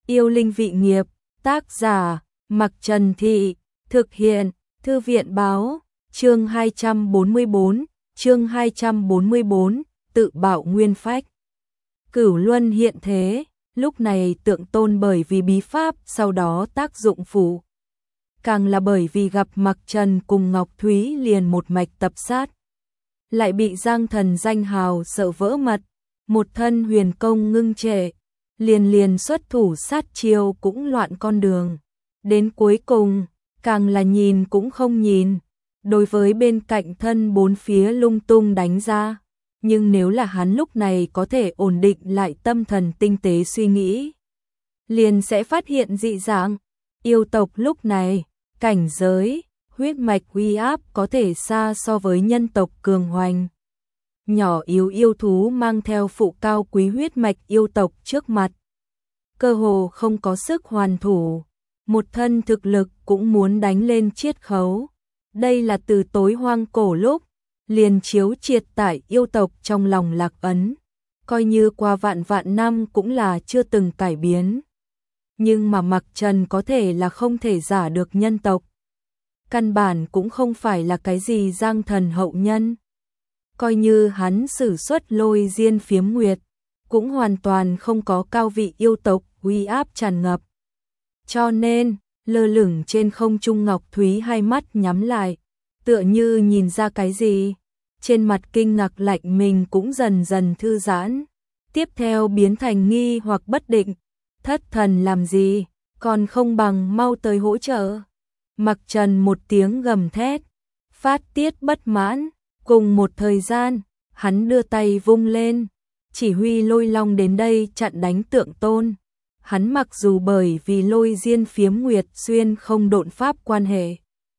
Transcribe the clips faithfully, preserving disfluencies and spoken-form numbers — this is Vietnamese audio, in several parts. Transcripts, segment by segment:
Yêu linh vị nghiệp, tác giả, Mặc Trần Thị, thực hiện, Thư viện báo, chương hai trăm bốn mươi bốn, chương hai trăm bốn mươi bốn, tự bạo nguyên phách. Cửu Luân hiện thế, lúc này Tượng Tôn bởi vì bí pháp sau đó tác dụng phụ. Càng là bởi vì gặp Mặc Trần cùng Ngọc Thúy liền một mạch tập sát. Lại bị Giang Thần danh hào sợ vỡ mật, một thân huyền công ngưng trệ, liền liền xuất thủ sát chiêu cũng loạn con đường. Đến cuối cùng, càng là nhìn cũng không nhìn, đối với bên cạnh thân bốn phía lung tung đánh ra. Nhưng nếu là hắn lúc này có thể ổn định lại tâm thần tinh tế suy nghĩ, liền sẽ phát hiện dị dạng. Yêu tộc lúc này, cảnh giới, huyết mạch uy áp có thể xa so với nhân tộc cường hoành. Nhỏ yếu yêu thú mang theo phụ cao quý huyết mạch yêu tộc trước mặt, cơ hồ không có sức hoàn thủ, một thân thực lực cũng muốn đánh lên chiết khấu. Đây là từ tối hoang cổ lúc, liền chiếu triệt tại yêu tộc trong lòng lạc ấn, coi như qua vạn vạn năm cũng là chưa từng cải biến. Nhưng mà Mặc Trần có thể là không thể giả được nhân tộc. Căn bản cũng không phải là cái gì Giang Thần hậu nhân. Coi như hắn sử xuất Lôi Diên Phiếm Nguyệt, cũng hoàn toàn không có cao vị yêu tộc uy áp tràn ngập. Cho nên, lơ lửng trên không trung Ngọc Thúy hai mắt nhắm lại, tựa như nhìn ra cái gì. Trên mặt kinh ngạc lạnh mình cũng dần dần thư giãn, tiếp theo biến thành nghi hoặc bất định. Thất thần làm gì, còn không bằng mau tới hỗ trợ. Mặc Trần một tiếng gầm thét, phát tiết bất mãn. Cùng một thời gian, hắn đưa tay vung lên, chỉ huy Lôi Long đến đây chặn đánh Tượng Tôn. Hắn mặc dù bởi vì Lôi Diên Phiếm Nguyệt xuyên không độn pháp quan hệ,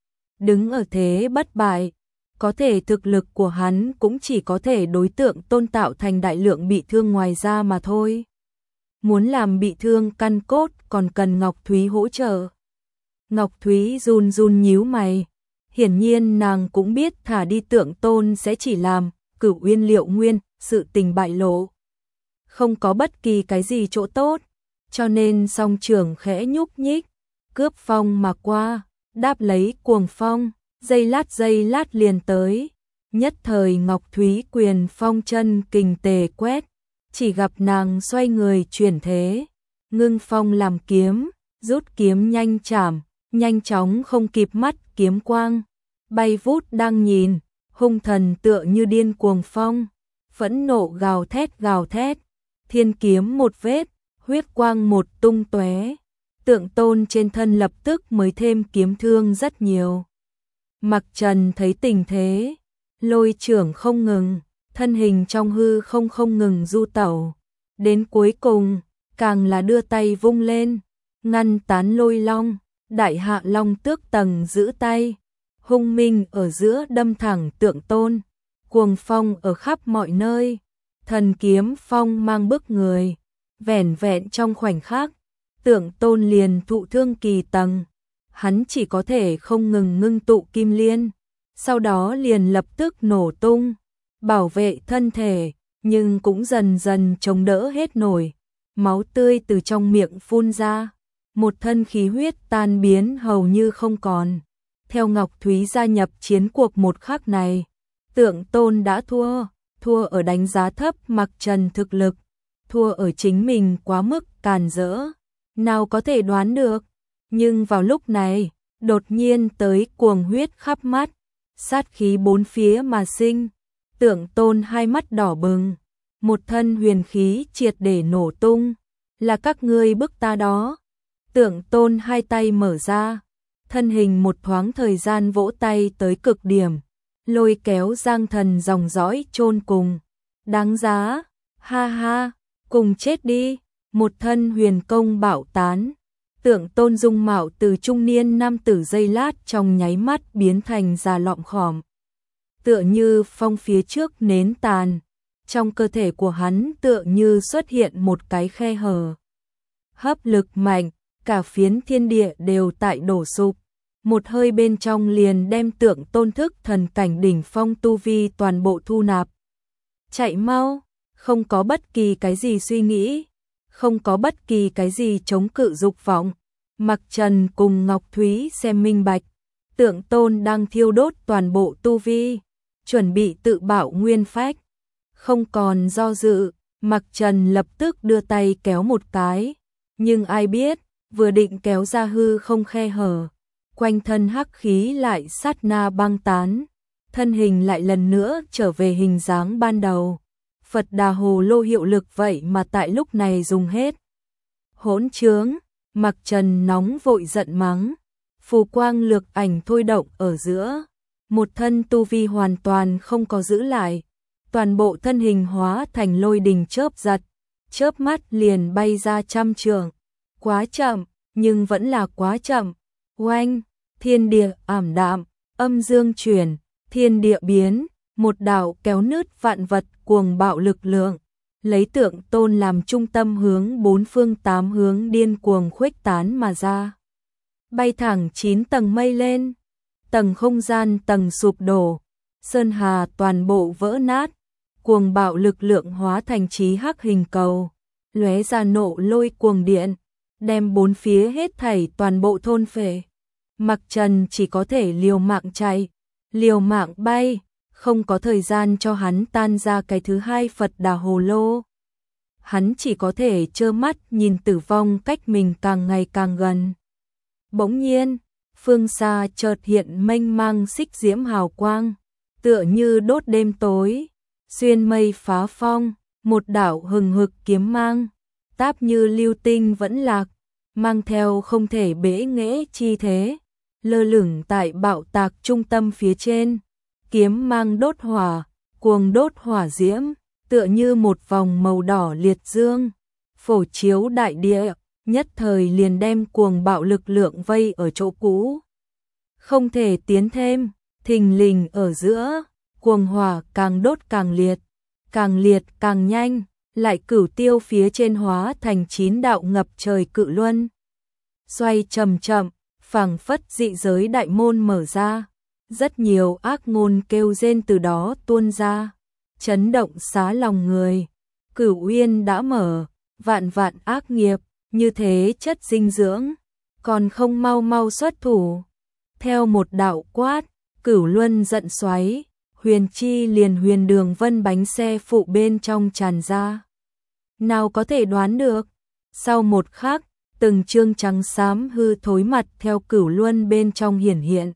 đứng ở thế bất bại, có thể thực lực của hắn cũng chỉ có thể đối Tượng Tôn tạo thành đại lượng bị thương ngoài ra mà thôi. Muốn làm bị thương căn cốt còn cần Ngọc Thúy hỗ trợ. Ngọc Thúy run run nhíu mày. Hiển nhiên nàng cũng biết thả đi Tượng Tôn sẽ chỉ làm Cửu Uyên Liệu Nguyên sự tình bại lộ, không có bất kỳ cái gì chỗ tốt, cho nên song trưởng khẽ nhúc nhích, cướp phong mà qua, đáp lấy cuồng phong, giây lát giây lát liền tới. Nhất thời Ngọc Thúy quyền phong chân kình tề quét, chỉ gặp nàng xoay người chuyển thế, ngưng phong làm kiếm, rút kiếm nhanh chảm, nhanh chóng không kịp mắt kiếm quang, bay vút đang nhìn, hung thần tựa như điên cuồng phong, phẫn nộ gào thét gào thét, thiên kiếm một vết, huyết quang một tung tóe, Tượng Tôn trên thân lập tức mới thêm kiếm thương rất nhiều. Mặc Trần thấy tình thế, lôi trưởng không ngừng, thân hình trong hư không không ngừng du tẩu, đến cuối cùng, càng là đưa tay vung lên, ngăn tán Lôi Long, đại hạ long tước tầng giữ tay, hung minh ở giữa đâm thẳng Tượng Tôn, cuồng phong ở khắp mọi nơi, thần kiếm phong mang bức người, vẻn vẹn trong khoảnh khắc, Tượng Tôn liền thụ thương kỳ tầng, hắn chỉ có thể không ngừng ngưng tụ kim liên, sau đó liền lập tức nổ tung, bảo vệ thân thể, nhưng cũng dần dần chống đỡ hết nổi, máu tươi từ trong miệng phun ra, một thân khí huyết tan biến hầu như không còn. Theo Ngọc Thúy gia nhập chiến cuộc một khắc này, Tượng Tôn đã thua, thua ở đánh giá thấp Mặc Trần thực lực, thua ở chính mình quá mức càn rỡ, nào có thể đoán được. Nhưng vào lúc này, đột nhiên tới cuồng huyết khắp mắt, sát khí bốn phía mà sinh, Tượng Tôn hai mắt đỏ bừng, một thân huyền khí triệt để nổ tung, là các ngươi bức ta đó. Tượng Tôn hai tay mở ra, thân hình một thoáng thời gian vỗ tay tới cực điểm, lôi kéo Giang Thần dòng dõi chôn cùng. Đáng giá, ha ha, cùng chết đi, một thân huyền công bạo tán. Tượng Tôn dung mạo từ trung niên nam tử giây lát trong nháy mắt biến thành già lọm khòm. Tựa như phong phía trước nến tàn, trong cơ thể của hắn tựa như xuất hiện một cái khe hở. Hấp lực mạnh, cả phiến thiên địa đều tại đổ sụp, một hơi bên trong liền đem Tượng Tôn thức thần cảnh đỉnh phong tu vi toàn bộ thu nạp. Chạy mau, không có bất kỳ cái gì suy nghĩ, không có bất kỳ cái gì chống cự dục vọng. Mặc Trần cùng Ngọc Thúy xem minh bạch, Tượng Tôn đang thiêu đốt toàn bộ tu vi, chuẩn bị tự bạo nguyên phách. Không còn do dự, Mặc Trần lập tức đưa tay kéo một cái, nhưng ai biết, vừa định kéo ra hư không khe hở, quanh thân hắc khí lại sát na băng tán, thân hình lại lần nữa trở về hình dáng ban đầu. Phật Đà Hồ Lô hiệu lực vậy mà tại lúc này dùng hết. Hỗn trướng, Mặc Trần nóng vội giận mắng, phù quang lược ảnh thôi động ở giữa, một thân tu vi hoàn toàn không có giữ lại, toàn bộ thân hình hóa thành lôi đình chớp giật, chớp mắt liền bay ra trăm trượng. Quá chậm, nhưng vẫn là quá chậm. Oanh, thiên địa ảm đạm, âm dương chuyển, thiên địa biến, một đạo kéo nứt vạn vật cuồng bạo lực lượng, lấy Tượng Tôn làm trung tâm hướng bốn phương tám hướng điên cuồng khuếch tán mà ra. Bay thẳng chín tầng mây lên, tầng không gian tầng sụp đổ, sơn hà toàn bộ vỡ nát, cuồng bạo lực lượng hóa thành chí hắc hình cầu, lóe ra nộ lôi cuồng điện, đem bốn phía hết thảy toàn bộ thôn phệ. Mặc Trần chỉ có thể liều mạng chạy, liều mạng bay, không có thời gian cho hắn tan ra cái thứ hai Phật Đà Hồ Lô. Hắn chỉ có thể trơ mắt nhìn tử vong cách mình càng ngày càng gần. Bỗng nhiên, phương xa chợt hiện mênh mang xích diễm hào quang, tựa như đốt đêm tối, xuyên mây phá phong, một đạo hừng hực kiếm mang, táp như lưu tinh vẫn lạc, mang theo không thể bẽ nghễ chi thế, lơ lửng tại bạo tạc trung tâm phía trên, kiếm mang đốt hỏa, cuồng đốt hỏa diễm, tựa như một vòng màu đỏ liệt dương, phổ chiếu đại địa, nhất thời liền đem cuồng bạo lực lượng vây ở chỗ cũ. Không thể tiến thêm, thình lình ở giữa, cuồng hỏa càng đốt càng liệt, càng liệt càng nhanh, lại cửu tiêu phía trên hóa thành chín đạo ngập trời cự luân. Xoay chậm chậm, phảng phất dị giới đại môn mở ra, rất nhiều ác ngôn kêu rên từ đó tuôn ra, chấn động xá lòng người. Cửu uyên đã mở, vạn vạn ác nghiệp, như thế chất dinh dưỡng, còn không mau mau xuất thủ. Theo một đạo quát, cửu luân giận xoáy, huyền chi liền huyền đường vân bánh xe phụ bên trong tràn ra. Nào có thể đoán được, sau một khắc, từng chương trắng xám hư thối mặt theo cửu luân bên trong hiển hiện.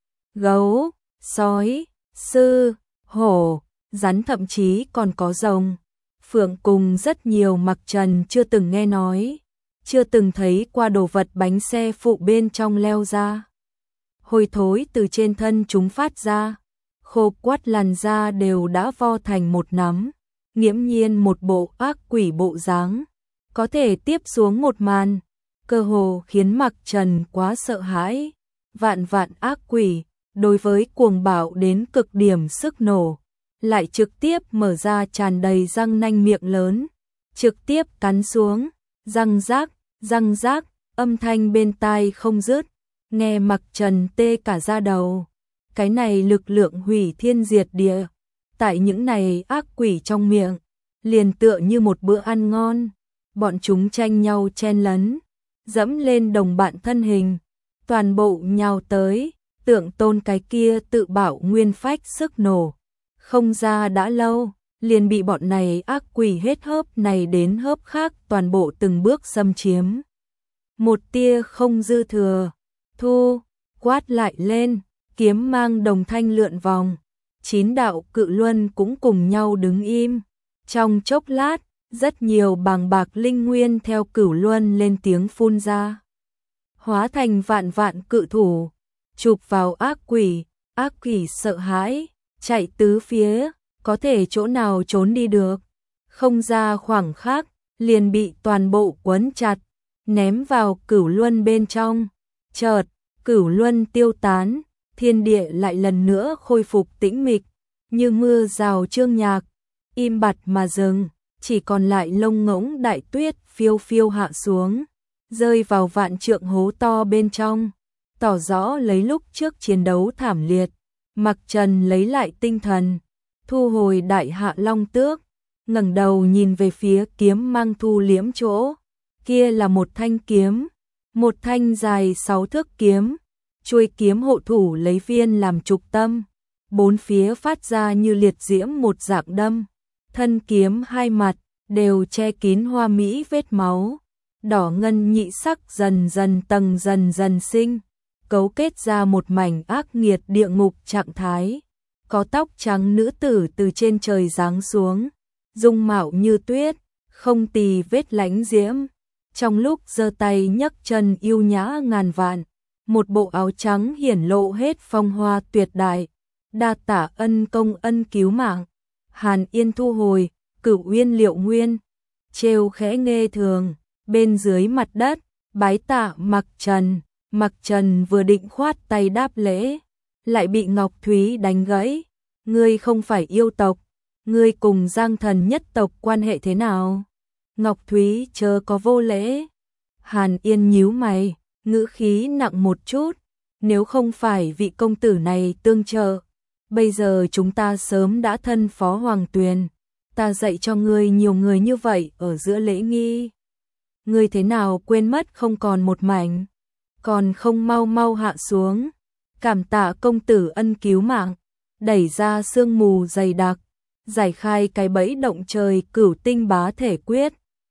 Gấu, sói, sư, hổ, rắn thậm chí còn có rồng, phượng cùng rất nhiều Mặc Trần chưa từng nghe nói, chưa từng thấy qua đồ vật bánh xe phụ bên trong leo ra. Hôi thối từ trên thân chúng phát ra, khô quắt làn da đều đã vo thành một nắm, nghiễm nhiên một bộ ác quỷ bộ dáng, có thể tiếp xuống một màn, cơ hồ khiến Mặc Trần quá sợ hãi. Vạn vạn ác quỷ, đối với cuồng bạo đến cực điểm sức nổ, lại trực tiếp mở ra tràn đầy răng nanh miệng lớn, trực tiếp cắn xuống, răng rác, răng rác, âm thanh bên tai không dứt, nghe Mặc Trần tê cả da đầu. Cái này lực lượng hủy thiên diệt địa, tại những này ác quỷ trong miệng, liền tựa như một bữa ăn ngon, bọn chúng tranh nhau chen lấn, dẫm lên đồng bạn thân hình, toàn bộ nhào tới, Tượng Tôn cái kia tự bảo nguyên phách sức nổ. Không ra đã lâu, liền bị bọn này ác quỷ hết hớp này đến hớp khác toàn bộ từng bước xâm chiếm. Một tia không dư thừa, thu, quát lại lên, kiếm mang đồng thanh lượn vòng, chín đạo cự luân cũng cùng nhau đứng im. Trong chốc lát, rất nhiều bàng bạc linh nguyên theo cửu luân lên tiếng phun ra, hóa thành vạn vạn cự thủ, chụp vào ác quỷ. Ác quỷ sợ hãi, chạy tứ phía, có thể chỗ nào trốn đi được, không ra khoảng khắc, liền bị toàn bộ quấn chặt, ném vào cửu luân bên trong. Chợt, cửu luân tiêu tán, thiên địa lại lần nữa khôi phục tĩnh mịch, như mưa rào chương nhạc, im bặt mà dừng, chỉ còn lại lông ngỗng đại tuyết phiêu phiêu hạ xuống, rơi vào vạn trượng hố to bên trong, tỏ rõ lấy lúc trước chiến đấu thảm liệt. Mặc Trần lấy lại tinh thần, thu hồi đại hạ long tước, ngẩng đầu nhìn về phía kiếm mang thu liễm chỗ, kia là một thanh kiếm, một thanh dài sáu thước kiếm, chuôi kiếm hộ thủ lấy viên làm trục tâm, bốn phía phát ra như liệt diễm một dạng đâm, thân kiếm hai mặt đều che kín hoa mỹ vết máu, đỏ ngân nhị sắc dần dần tầng dần dần sinh, cấu kết ra một mảnh ác nghiệt địa ngục trạng thái. Có tóc trắng nữ tử từ trên trời giáng xuống, dung mạo như tuyết, không tì vết lãnh diễm. Trong lúc giơ tay nhấc chân yêu nhã ngàn vạn, một bộ áo trắng hiển lộ hết phong hoa tuyệt đại. Đa tả ân công ân cứu mạng. Hàn Yên thu hồi, Cửu Uyên Liệu Nguyên, trêu khẽ nghê thường, bên dưới mặt đất, bái tạ Mặc Trần. Mặc Trần vừa định khoát tay đáp lễ, lại bị Ngọc Thúy đánh gãy. Ngươi không phải yêu tộc, ngươi cùng Giang Thần nhất tộc quan hệ thế nào? Ngọc Thúy chớ có vô lễ. Hàn Yên nhíu mày, ngữ khí nặng một chút, nếu không phải vị công tử này tương trợ, bây giờ chúng ta sớm đã thân phó Hoàng Tuyền. Ta dạy cho ngươi nhiều người như vậy ở giữa lễ nghi, ngươi thế nào quên mất không còn một mảnh, còn không mau mau hạ xuống. Cảm tạ công tử ân cứu mạng, đẩy ra sương mù dày đặc, giải khai cái bẫy động trời Cửu Tinh Bá Thể Quyết.